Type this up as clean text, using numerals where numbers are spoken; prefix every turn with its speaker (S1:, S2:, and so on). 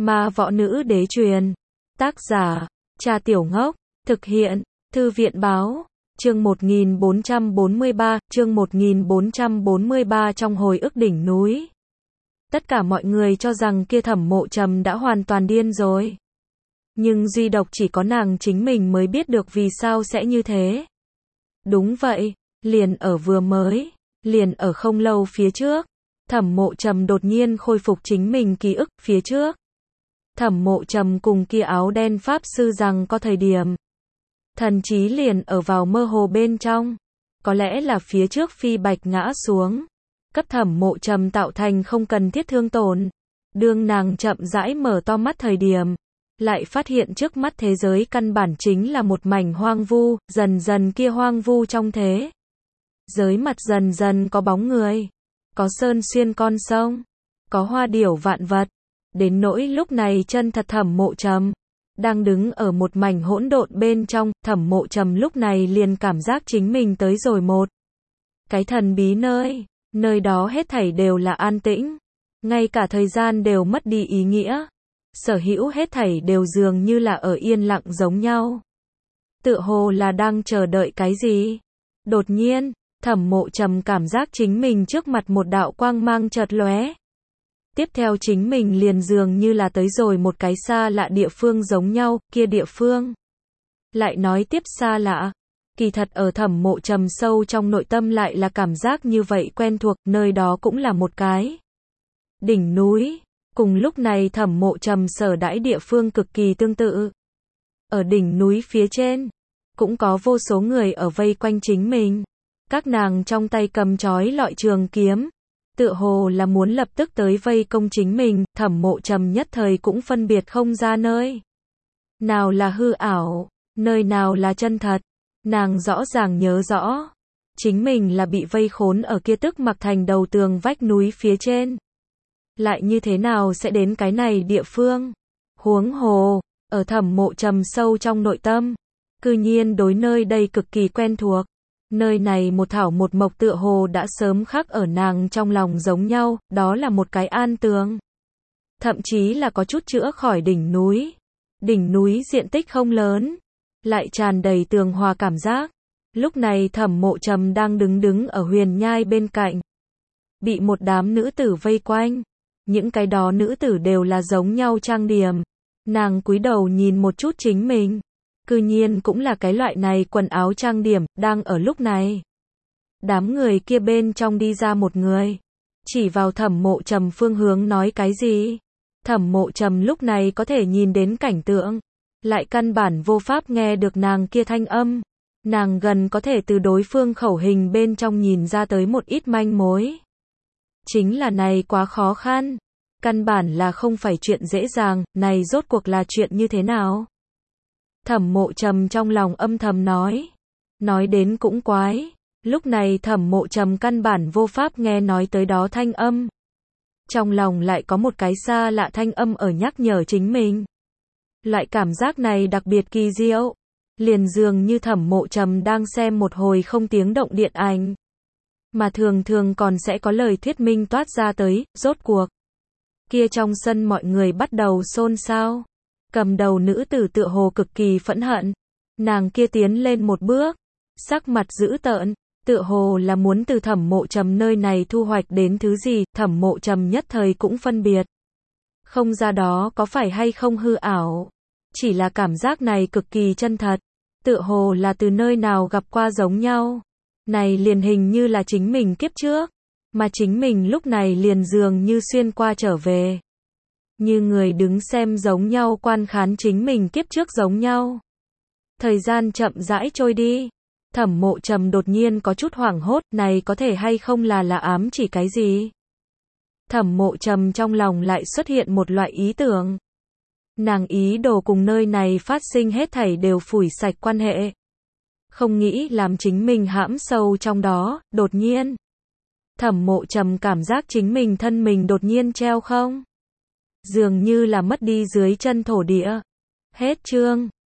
S1: Ma Võ Nữ Đế truyền. Tác giả, Cha Tiểu Ngốc. Thực hiện, Thư viện Báo. Chương 1443 trong hồi ức đỉnh núi. Tất cả mọi người cho rằng kia Thẩm Mộ Trầm đã hoàn toàn điên rồi. Nhưng duy độc chỉ có nàng chính mình mới biết được vì sao sẽ như thế. Đúng vậy, liền ở không lâu phía trước, Thẩm Mộ Trầm đột nhiên khôi phục chính mình ký ức phía trước. Thẩm Mộ Trầm cùng kia áo đen pháp sư rằng có thời điểm. Thần trí liền ở vào mơ hồ bên trong. Có lẽ là phía trước phi bạch ngã xuống. Cấp Thẩm Mộ Trầm tạo thành không cần thiết thương tổn. Đương nàng chậm rãi mở to mắt thời điểm. Lại phát hiện trước mắt thế giới căn bản chính là một mảnh hoang vu, dần dần kia hoang vu trong thế giới mặt dần dần có bóng người, có sơn xuyên con sông, có hoa điểu vạn vật, đến nỗi lúc này chân thật Thẩm Mộ Trầm đang đứng ở một mảnh hỗn độn bên trong. Thẩm Mộ Trầm lúc này liền cảm giác chính mình tới rồi một cái thần bí nơi đó hết thảy đều là an tĩnh, ngay cả thời gian đều mất đi ý nghĩa. Sở hữu hết thảy đều dường như là ở yên lặng giống nhau. Tựa hồ là đang chờ đợi cái gì. Đột nhiên, Thẩm Mộ Trầm cảm giác chính mình trước mặt một đạo quang mang chợt lóe. Tiếp theo chính mình liền dường như là tới rồi một cái xa lạ địa phương giống nhau, kia địa phương. Lại nói tiếp xa lạ. Kỳ thật ở Thẩm Mộ Trầm sâu trong nội tâm lại là cảm giác như vậy quen thuộc, nơi đó cũng là một cái đỉnh núi. Cùng lúc này Thẩm Mộ Trầm sở đãi địa phương cực kỳ tương tự. Ở đỉnh núi phía trên, cũng có vô số người ở vây quanh chính mình. Các nàng trong tay cầm chói lọi trường kiếm, tựa hồ là muốn lập tức tới vây công chính mình. Thẩm Mộ Trầm nhất thời cũng phân biệt không ra nơi nào là hư ảo, nơi nào là chân thật. Nàng rõ ràng nhớ rõ, chính mình là bị vây khốn ở kia tức mặc thành đầu tường vách núi phía trên. Lại như thế nào sẽ đến cái này địa phương? Huống hồ, ở Thẩm Mộ Trầm sâu trong nội tâm, cư nhiên đối nơi đây cực kỳ quen thuộc. Nơi này một thảo một mộc tựa hồ đã sớm khắc ở nàng trong lòng giống nhau, đó là một cái an tường. Thậm chí là có chút chữa khỏi đỉnh núi. Đỉnh núi diện tích không lớn, lại tràn đầy tường hòa cảm giác. Lúc này Thẩm Mộ Trầm đang đứng ở huyền nhai bên cạnh. Bị một đám nữ tử vây quanh. Những cái đó nữ tử đều là giống nhau trang điểm. Nàng cúi đầu nhìn một chút chính mình. Cư nhiên cũng là cái loại này quần áo trang điểm, đang ở lúc này. Đám người kia bên trong đi ra một người. Chỉ vào Thẩm Mộ Trầm phương hướng nói cái gì. Thẩm Mộ Trầm lúc này có thể nhìn đến cảnh tượng. Lại căn bản vô pháp nghe được nàng kia thanh âm. Nàng gần có thể từ đối phương khẩu hình bên trong nhìn ra tới một ít manh mối. Chính là này quá khó khăn. Căn bản là không phải chuyện dễ dàng, này rốt cuộc là chuyện như thế nào? Thẩm Mộ Trầm trong lòng âm thầm nói. Nói đến cũng quái. Lúc này Thẩm Mộ Trầm căn bản vô pháp nghe nói tới đó thanh âm. Trong lòng lại có một cái xa lạ thanh âm ở nhắc nhở chính mình. Loại cảm giác này đặc biệt kỳ diệu. Liền dường như Thẩm Mộ Trầm đang xem một hồi không tiếng động điện ảnh. Mà thường thường còn sẽ có lời thuyết minh toát ra tới, rốt cuộc. Kia trong sân mọi người bắt đầu xôn xao. Cầm đầu nữ tử tựa hồ cực kỳ phẫn hận. Nàng kia tiến lên một bước. Sắc mặt dữ tợn. Tựa hồ là muốn từ Thẩm Mộ Trầm nơi này thu hoạch đến thứ gì. Thẩm Mộ Trầm nhất thời cũng phân biệt. Không ra đó có phải hay không hư ảo. Chỉ là cảm giác này cực kỳ chân thật. Tựa hồ là từ nơi nào gặp qua giống nhau. Này liền hình như là chính mình kiếp trước. Mà chính mình lúc này liền dường như xuyên qua trở về. Như người đứng xem giống nhau quan khán chính mình kiếp trước giống nhau. Thời gian chậm rãi trôi đi. Thẩm Mộ Trầm đột nhiên có chút hoảng hốt. Này có thể hay không là ám chỉ cái gì? Thẩm Mộ Trầm trong lòng lại xuất hiện một loại ý tưởng. Nàng ý đồ cùng nơi này phát sinh hết thảy đều phủi sạch quan hệ. Không nghĩ làm chính mình hãm sâu trong đó. Đột nhiên Thẩm Mộ Trầm cảm giác chính mình thân mình đột nhiên treo không. Dường như là mất đi dưới chân thổ địa. Hết chương.